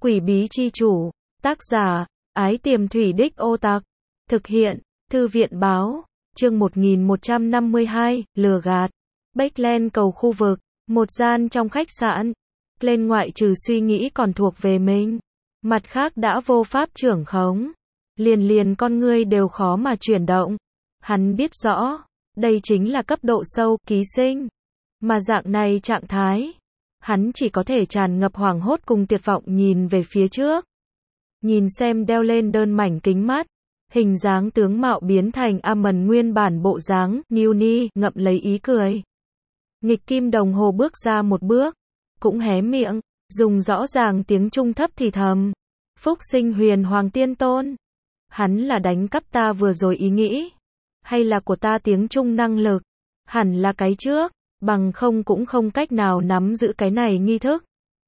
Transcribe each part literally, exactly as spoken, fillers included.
Quỷ bí chi chủ. Tác giả, Ái Tiềm Thủy Đích Ô Tặc. Thực hiện, Thư viện báo. Chương một nghìn một trăm năm mươi hai, lừa gạt. Backland cầu khu vực. Một gian trong khách sạn. Lên ngoại trừ suy nghĩ còn thuộc về mình. Mặt khác đã vô pháp trưởng khống. Liền liền con ngươi đều khó mà chuyển động. Hắn biết rõ, đây chính là cấp độ sâu, ký sinh. Mà dạng này trạng thái, hắn chỉ có thể tràn ngập hoảng hốt cùng tuyệt vọng nhìn về phía trước. Nhìn xem đeo lên đơn mảnh kính mắt, hình dáng tướng mạo biến thành Amon nguyên bản bộ dáng, Newnie, ngậm lấy ý cười. Nghịch kim đồng hồ bước ra một bước, cũng hé miệng, dùng rõ ràng tiếng trung thấp thì thầm. Phúc sinh huyền hoàng tiên tôn. Hắn là đánh cắp ta vừa rồi ý nghĩ, hay là của ta tiếng trung năng lực? Hẳn là cái trước, bằng không cũng không cách nào nắm giữ cái này nghi thức.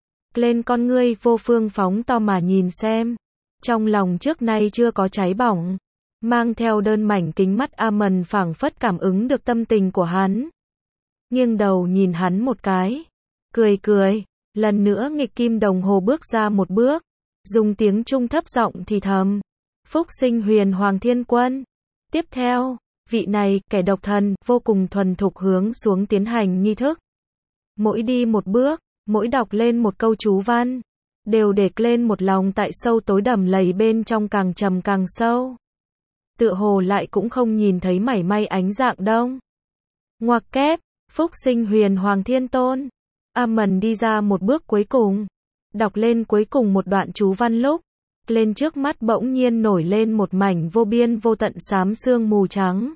Lên con ngươi vô phương phóng to mà nhìn xem. Trong lòng trước nay chưa có cháy bỏng. Mang theo đơn mảnh kính mắt Amon phảng phất cảm ứng được tâm tình của hắn. Nghiêng đầu nhìn hắn một cái. Cười cười. Lần nữa nghịch kim đồng hồ bước ra một bước. Dùng tiếng trung thấp giọng thì thầm. Phúc sinh huyền hoàng thiên quân. Tiếp theo, vị này, kẻ độc thần, vô cùng thuần thục hướng xuống tiến hành nghi thức. Mỗi đi một bước, mỗi đọc lên một câu chú văn, đều để lên một lòng tại sâu tối đầm lầy bên trong càng trầm càng sâu. Tựa hồ lại cũng không nhìn thấy mảy may ánh dạng đông. Ngoặc kép, phúc sinh huyền hoàng thiên tôn. Amon đi ra một bước cuối cùng, đọc lên cuối cùng một đoạn chú văn lúc, lên trước mắt bỗng nhiên nổi lên một mảnh vô biên vô tận xám sương mù trắng.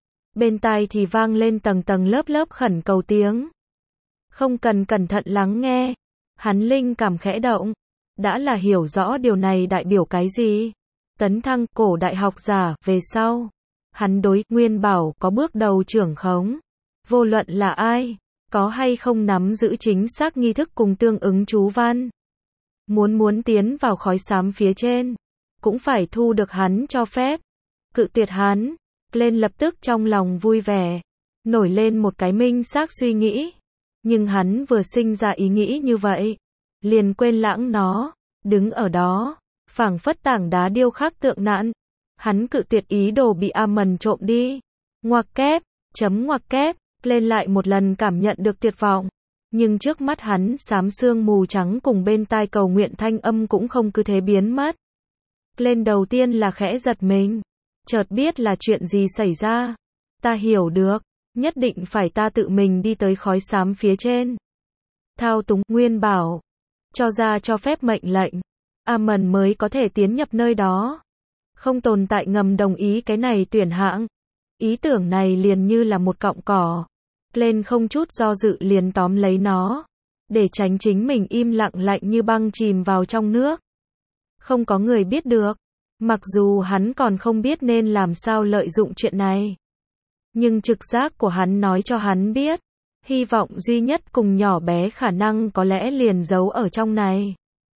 Bên tai thì vang lên tầng tầng lớp lớp khẩn cầu tiếng. Không cần cẩn thận lắng nghe, hắn linh cảm khẽ động, đã là hiểu rõ điều này đại biểu cái gì. Tấn thăng cổ đại học giả, về sau, hắn đối Nguyên Bảo có bước đầu trưởng khống. Vô luận là ai, có hay không nắm giữ chính xác nghi thức cùng tương ứng chú văn. Muốn muốn tiến vào khói xám phía trên, cũng phải thu được hắn cho phép. Cự tuyệt hắn, lên lập tức trong lòng vui vẻ, nổi lên một cái minh xác suy nghĩ. Nhưng hắn vừa sinh ra ý nghĩ như vậy, liền quên lãng nó, đứng ở đó, phảng phất tảng đá điêu khắc tượng nạn. Hắn cự tuyệt ý đồ bị Amon trộm đi. Ngoặc kép, chấm ngoặc kép, lên lại một lần cảm nhận được tuyệt vọng. Nhưng trước mắt hắn xám sương mù trắng cùng bên tai cầu nguyện thanh âm cũng không cứ thế biến mất. Lên đầu tiên là khẽ giật mình, chợt biết là chuyện gì xảy ra. Ta hiểu được, nhất định phải ta tự mình đi tới khói xám phía trên. Thao túng Nguyên Bảo, cho ra cho phép mệnh lệnh, Amon mới có thể tiến nhập nơi đó. Không tồn tại ngầm đồng ý cái này tuyển hạng. Ý tưởng này liền như là một cọng cỏ. Lên không chút do dự liền tóm lấy nó, để tránh chính mình im lặng lạnh như băng chìm vào trong nước. Không có người biết được, mặc dù hắn còn không biết nên làm sao lợi dụng chuyện này. Nhưng trực giác của hắn nói cho hắn biết, hy vọng duy nhất cùng nhỏ bé khả năng có lẽ liền giấu ở trong này.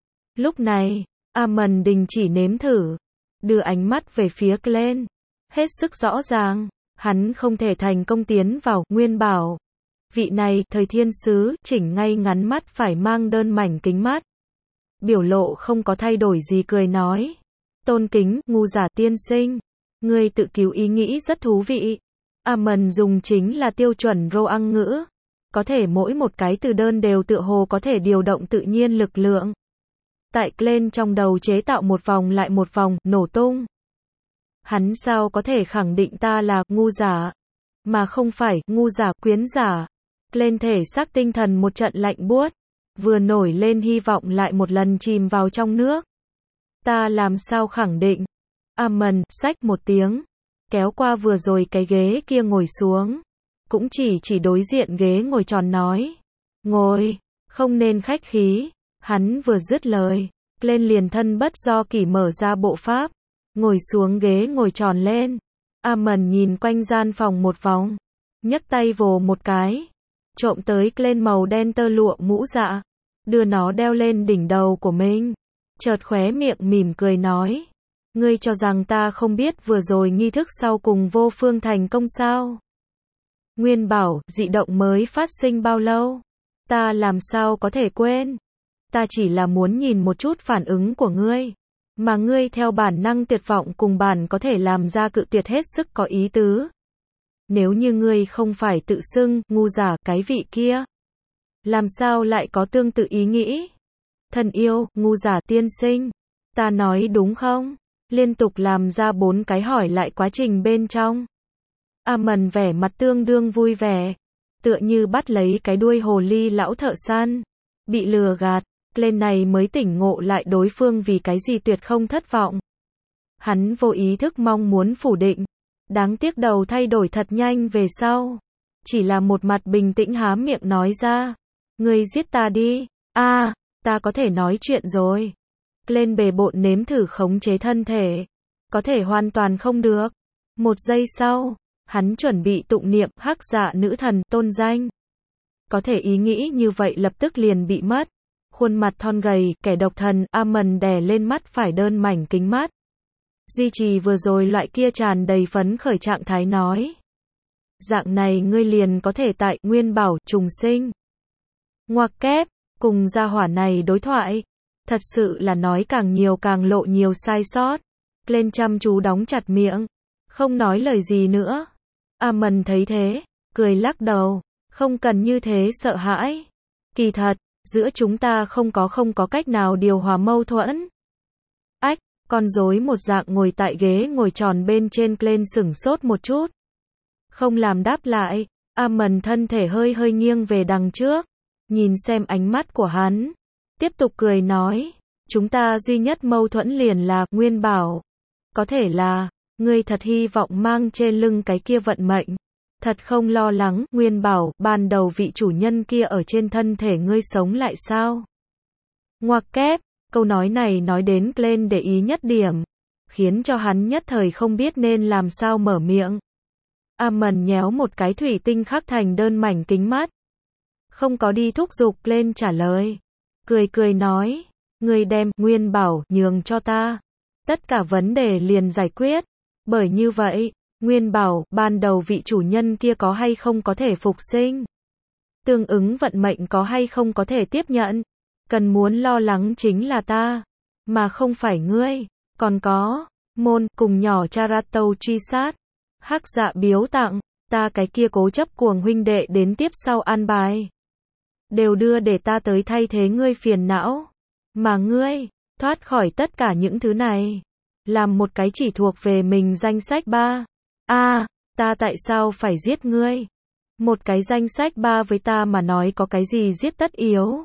Lúc này, Amon đình chỉ nếm thử, đưa ánh mắt về phía Glenn, hết sức rõ ràng. Hắn không thể thành công tiến vào Nguyên Bảo. Vị này, thời thiên sứ, chỉnh ngay ngắn mắt phải mang đơn mảnh kính mắt. Biểu lộ không có thay đổi gì cười nói. Tôn kính, ngu giả tiên sinh. Ngươi tự cứu ý nghĩ rất thú vị. Amon dùng chính là tiêu chuẩn Roang ngữ. Có thể mỗi một cái từ đơn đều tựa hồ có thể điều động tự nhiên lực lượng. Tại Glenn trong đầu chế tạo một vòng lại một vòng, nổ tung. Hắn sao có thể khẳng định ta là ngu giả, mà không phải ngu giả quyến giả. Lên thể xác tinh thần một trận lạnh buốt, vừa nổi lên hy vọng lại một lần chìm vào trong nước. Ta làm sao khẳng định? Amon xách một tiếng, kéo qua vừa rồi cái ghế kia ngồi xuống, cũng chỉ chỉ đối diện ghế ngồi tròn nói, ngồi, không nên khách khí. Hắn vừa dứt lời, lên liền thân bất do kỷ mở ra bộ pháp. Ngồi xuống ghế ngồi tròn lên. Amon nhìn quanh gian phòng một vòng, nhấc tay vồ một cái, trộm tới lên màu đen tơ lụa mũ dạ, đưa nó đeo lên đỉnh đầu của mình. Chợt khóe miệng mỉm cười nói, ngươi cho rằng ta không biết vừa rồi nghi thức sau cùng vô phương thành công sao? Nguyên Bảo, dị động mới phát sinh bao lâu? Ta làm sao có thể quên? Ta chỉ là muốn nhìn một chút phản ứng của ngươi. Mà ngươi theo bản năng tuyệt vọng cùng bản có thể làm ra cự tuyệt hết sức có ý tứ. Nếu như ngươi không phải tự xưng, ngu giả, cái vị kia. Làm sao lại có tương tự ý nghĩ? Thân yêu, ngu giả tiên sinh. Ta nói đúng không? Liên tục làm ra bốn cái hỏi lại quá trình bên trong. Amon vẻ mặt tương đương vui vẻ. Tựa như bắt lấy cái đuôi hồ ly lão thợ săn. Bị lừa gạt. Lên này mới tỉnh ngộ lại đối phương vì cái gì tuyệt không thất vọng. Hắn vô ý thức mong muốn phủ định. Đáng tiếc đầu thay đổi thật nhanh về sau. Chỉ là một mặt bình tĩnh há miệng nói ra. Ngươi giết ta đi. A, à, ta có thể nói chuyện rồi. Lên bề bộn nếm thử khống chế thân thể. Có thể hoàn toàn không được. Một giây sau, hắn chuẩn bị tụng niệm hắc dạ nữ thần tôn danh. Có thể ý nghĩ như vậy lập tức liền bị mất. Khuôn mặt thon gầy, kẻ độc thần, Amon đè lên mắt phải đơn mảnh kính mắt. Duy trì vừa rồi loại kia tràn đầy phấn khởi trạng thái nói. Dạng này ngươi liền có thể tại Nguyên Bảo trùng sinh. Ngoặc kép, cùng gia hỏa này đối thoại. Thật sự là nói càng nhiều càng lộ nhiều sai sót. Lên chăm chú đóng chặt miệng. Không nói lời gì nữa. Amon thấy thế, cười lắc đầu. Không cần như thế sợ hãi. Kỳ thật, giữa chúng ta không có không có cách nào điều hòa mâu thuẫn. Ách, con rối một dạng ngồi tại ghế ngồi tròn bên trên lên sửng sốt một chút. Không làm đáp lại, Amon thân thể hơi hơi nghiêng về đằng trước. Nhìn xem ánh mắt của hắn. Tiếp tục cười nói, chúng ta duy nhất mâu thuẫn liền là Nguyên Bảo. Có thể là, ngươi thật hy vọng mang trên lưng cái kia vận mệnh. Thật không lo lắng, Nguyên Bảo, ban đầu vị chủ nhân kia ở trên thân thể ngươi sống lại sao? Ngoặc kép, câu nói này nói đến lên để ý nhất điểm. Khiến cho hắn nhất thời không biết nên làm sao mở miệng. Amon nhéo một cái thủy tinh khắc thành đơn mảnh kính mắt. Không có đi thúc giục lên trả lời. Cười cười nói, ngươi đem Nguyên Bảo nhường cho ta. Tất cả vấn đề liền giải quyết. Bởi như vậy, Nguyên Bảo, ban đầu vị chủ nhân kia có hay không có thể phục sinh. Tương ứng vận mệnh có hay không có thể tiếp nhận. Cần muốn lo lắng chính là ta. Mà không phải ngươi. Còn có, môn, cùng nhỏ Charatâu truy sát. Hắc dạ biếu tặng, ta cái kia cố chấp cuồng huynh đệ đến tiếp sau an bài. Đều đưa để ta tới thay thế ngươi phiền não. Mà ngươi, thoát khỏi tất cả những thứ này. Làm một cái chỉ thuộc về mình danh sách ba. A, à, ta tại sao phải giết ngươi? Một cái danh sách ba với ta mà nói có cái gì giết tất yếu?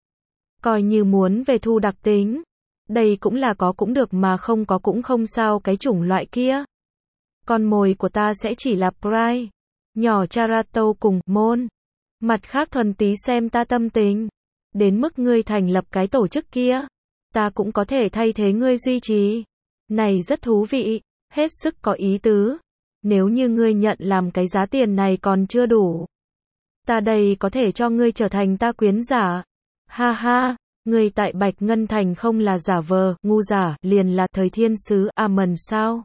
Coi như muốn về thu đặc tính. Đây cũng là có cũng được mà không có cũng không sao cái chủng loại kia. Con mồi của ta sẽ chỉ là Pride. Nhỏ Charatâu cùng môn. Mặt khác thuần tí xem ta tâm tình. Đến mức ngươi thành lập cái tổ chức kia. Ta cũng có thể thay thế ngươi duy trì. Này rất thú vị. Hết sức có ý tứ. Nếu như ngươi nhận làm cái giá tiền này còn chưa đủ. Ta đây có thể cho ngươi trở thành ta quyến giả. Ha ha, ngươi tại Bạch Ngân Thành không là giả vờ, ngu giả, liền là thời thiên sứ Amon sao?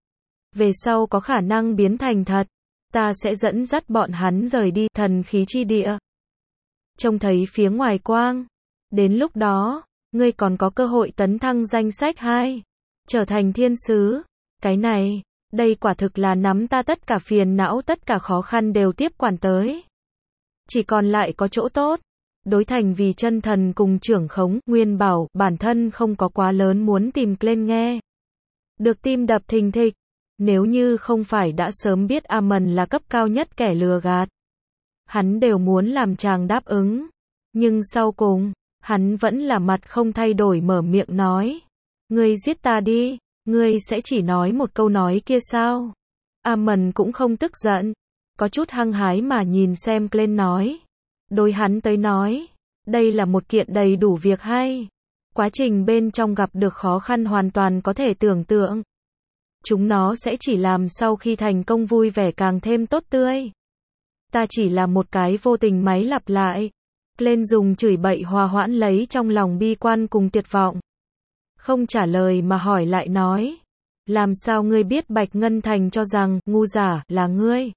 Về sau có khả năng biến thành thật. Ta sẽ dẫn dắt bọn hắn rời đi thần khí chi địa. Trông thấy phía ngoài quang. Đến lúc đó, ngươi còn có cơ hội tấn thăng danh sách hai. Trở thành thiên sứ. Cái này, đây quả thực là nắm ta tất cả phiền não tất cả khó khăn đều tiếp quản tới. Chỉ còn lại có chỗ tốt. Đối thành vì chân thần cùng trưởng khống, Nguyên Bảo, bản thân không có quá lớn muốn tìm lên nghe. Được tim đập thình thịch. Nếu như không phải đã sớm biết Amon là cấp cao nhất kẻ lừa gạt. Hắn đều muốn làm chàng đáp ứng. Nhưng sau cùng, hắn vẫn là mặt không thay đổi mở miệng nói. Ngươi giết ta đi, ngươi sẽ chỉ nói một câu nói kia sao? Amon cũng không tức giận. Có chút hăng hái mà nhìn xem lên nói. Đối hắn tới nói. Đây là một kiện đầy đủ việc hay. Quá trình bên trong gặp được khó khăn hoàn toàn có thể tưởng tượng. Chúng nó sẽ chỉ làm sau khi thành công vui vẻ càng thêm tốt tươi. Ta chỉ là một cái vô tình máy lặp lại. Lên dùng chửi bậy hòa hoãn lấy trong lòng bi quan cùng tuyệt vọng. Không trả lời mà hỏi lại nói. Làm sao ngươi biết Bạch Ngân Thành cho rằng, ngu giả, là ngươi?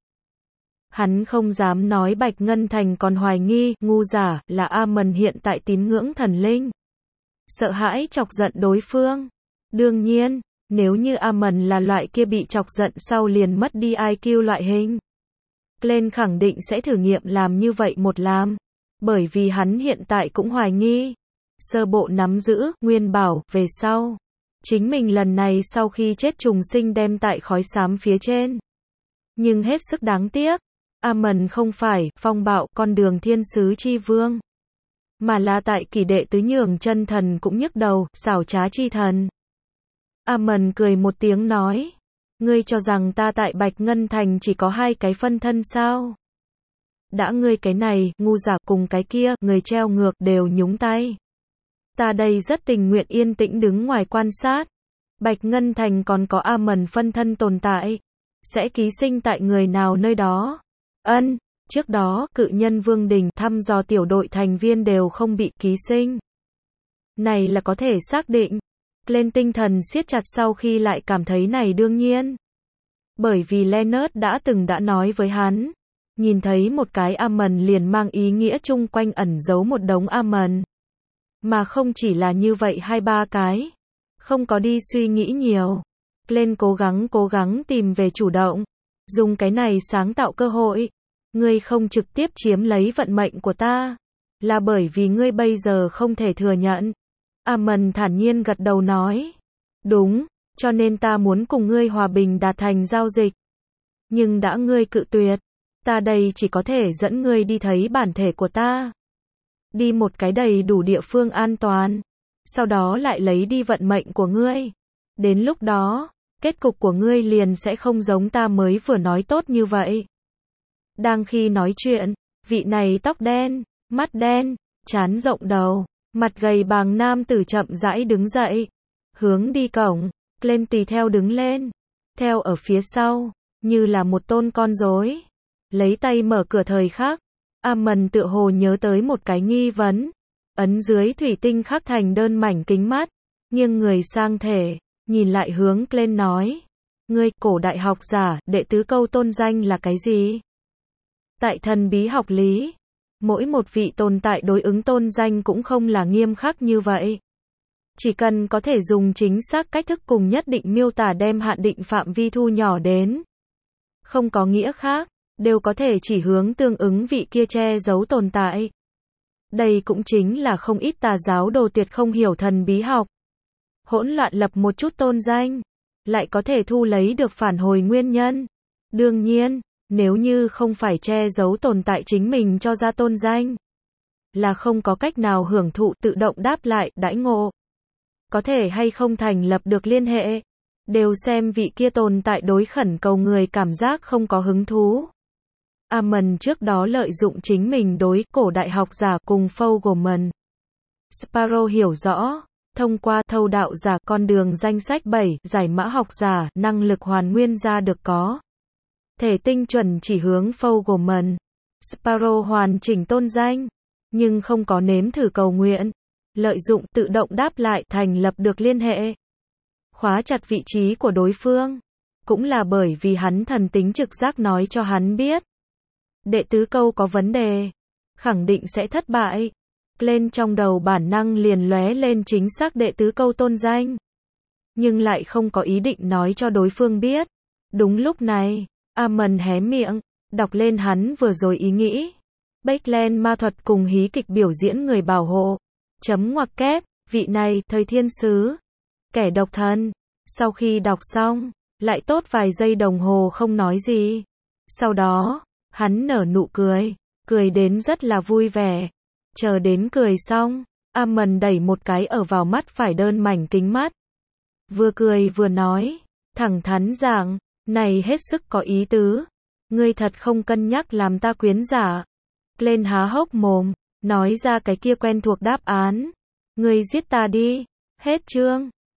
Hắn không dám nói Bạch Ngân Thành còn hoài nghi, ngu giả, là Amon hiện tại tín ngưỡng thần linh. sợ hãi chọc giận đối phương. Đương nhiên, nếu như Amon là loại kia bị chọc giận sau liền mất đi i kiu loại hình, Glenn khẳng định sẽ thử nghiệm làm như vậy một làm. Bởi vì hắn hiện tại cũng hoài nghi, sơ bộ nắm giữ, nguyên bảo, về sau. Chính mình lần này sau khi chết trùng sinh đem tại khói xám phía trên. Nhưng hết sức đáng tiếc, Amon không phải, phong bạo, con đường thiên sứ chi vương. Mà là tại kỳ đệ tứ nhường chân thần cũng nhức đầu, xảo trá chi thần. Amon cười một tiếng nói, ngươi cho rằng ta tại Bạch Ngân Thành chỉ có hai cái phân thân sao? Đã ngươi cái này, ngu giả cùng cái kia, người treo ngược đều nhúng tay. Ta đây rất tình nguyện yên tĩnh đứng ngoài quan sát. Bạch Ngân Thành còn có Amon phân thân tồn tại. Sẽ ký sinh tại người nào nơi đó? Ân, trước đó, cự nhân Vương Đình thăm dò tiểu đội thành viên đều không bị ký sinh. Này là có thể xác định. Lên tinh thần siết chặt sau khi lại cảm thấy này đương nhiên. Bởi vì Leonard đã từng đã nói với hắn. Nhìn thấy một cái Amon liền mang ý nghĩa chung quanh ẩn giấu một đống Amon. Mà không chỉ là như vậy hai ba cái. Không có đi suy nghĩ nhiều. Lên cố gắng cố gắng tìm về chủ động. Dùng cái này sáng tạo cơ hội. Ngươi không trực tiếp chiếm lấy vận mệnh của ta. Là bởi vì ngươi bây giờ không thể thừa nhận. Amon thản nhiên gật đầu nói. Đúng, cho nên ta muốn cùng ngươi hòa bình đạt thành giao dịch. Nhưng đã ngươi cự tuyệt. Ta đây chỉ có thể dẫn ngươi đi thấy bản thể của ta. Đi một cái đầy đủ địa phương an toàn. Sau đó lại lấy đi vận mệnh của ngươi. Đến lúc đó, kết cục của ngươi liền sẽ không giống ta mới vừa nói tốt như vậy. Đang khi nói chuyện, vị này tóc đen, mắt đen, trán rộng đầu, mặt gầy bàng nam tử chậm rãi đứng dậy. Hướng đi cổng, Glenn tùy theo đứng lên. Theo ở phía sau, như là một tôn con rối. Lấy tay mở cửa thời khắc. Amon tựa hồ nhớ tới một cái nghi vấn. Ấn dưới thủy tinh khắc thành đơn mảnh kính mắt. Nghiêng người sang thể, nhìn lại hướng Glenn nói. Ngươi, cổ đại học giả, đệ tứ câu tôn danh là cái gì? Tại thần bí học lý, mỗi một vị tồn tại đối ứng tôn danh cũng không là nghiêm khắc như vậy. Chỉ cần có thể dùng chính xác cách thức cùng nhất định miêu tả đem hạn định phạm vi thu nhỏ đến. Không có nghĩa khác, đều có thể chỉ hướng tương ứng vị kia che giấu tồn tại. Đây cũng chính là không ít tà giáo đồ tuyệt không hiểu thần bí học. Hỗn loạn lập một chút tôn danh, lại có thể thu lấy được phản hồi nguyên nhân. Đương nhiên, nếu như không phải che giấu tồn tại chính mình cho ra tôn danh, là không có cách nào hưởng thụ tự động đáp lại, đãi ngộ. Có thể hay không thành lập được liên hệ, đều xem vị kia tồn tại đối khẩn cầu người cảm giác không có hứng thú. Amon trước đó lợi dụng chính mình đối cổ đại học giả cùng Fogelman. Sparrow hiểu rõ, thông qua thâu đạo giả con đường danh sách bảy giải mã học giả năng lực hoàn nguyên ra được có. Thể tinh chuẩn chỉ hướng Fogelman. Sparrow hoàn chỉnh tôn danh, nhưng không có nếm thử cầu nguyện. Lợi dụng tự động đáp lại thành lập được liên hệ. Khóa chặt vị trí của đối phương. Cũng là bởi vì hắn thần tính trực giác nói cho hắn biết. Đệ tứ câu có vấn đề. Khẳng định sẽ thất bại. Lên trong đầu bản năng liền lóe lên chính xác đệ tứ câu tôn danh. Nhưng lại không có ý định nói cho đối phương biết. Đúng lúc này, Amon hé miệng, đọc lên hắn vừa rồi ý nghĩ. Backland ma thuật cùng hí kịch biểu diễn người bảo hộ. Chấm ngoặc kép, vị này, thời thiên sứ. Kẻ độc thân. Sau khi đọc xong, lại tốt vài giây đồng hồ không nói gì. Sau đó, hắn nở nụ cười, cười đến rất là vui vẻ. Chờ đến cười xong, Amon đẩy một cái ở vào mắt phải đơn mảnh kính mắt. Vừa cười vừa nói, thẳng thắn giảng, này hết sức có ý tứ. Ngươi thật không cân nhắc làm ta quyến giả. Lên há hốc mồm, nói ra cái kia quen thuộc đáp án. Ngươi giết ta đi. Hết chương.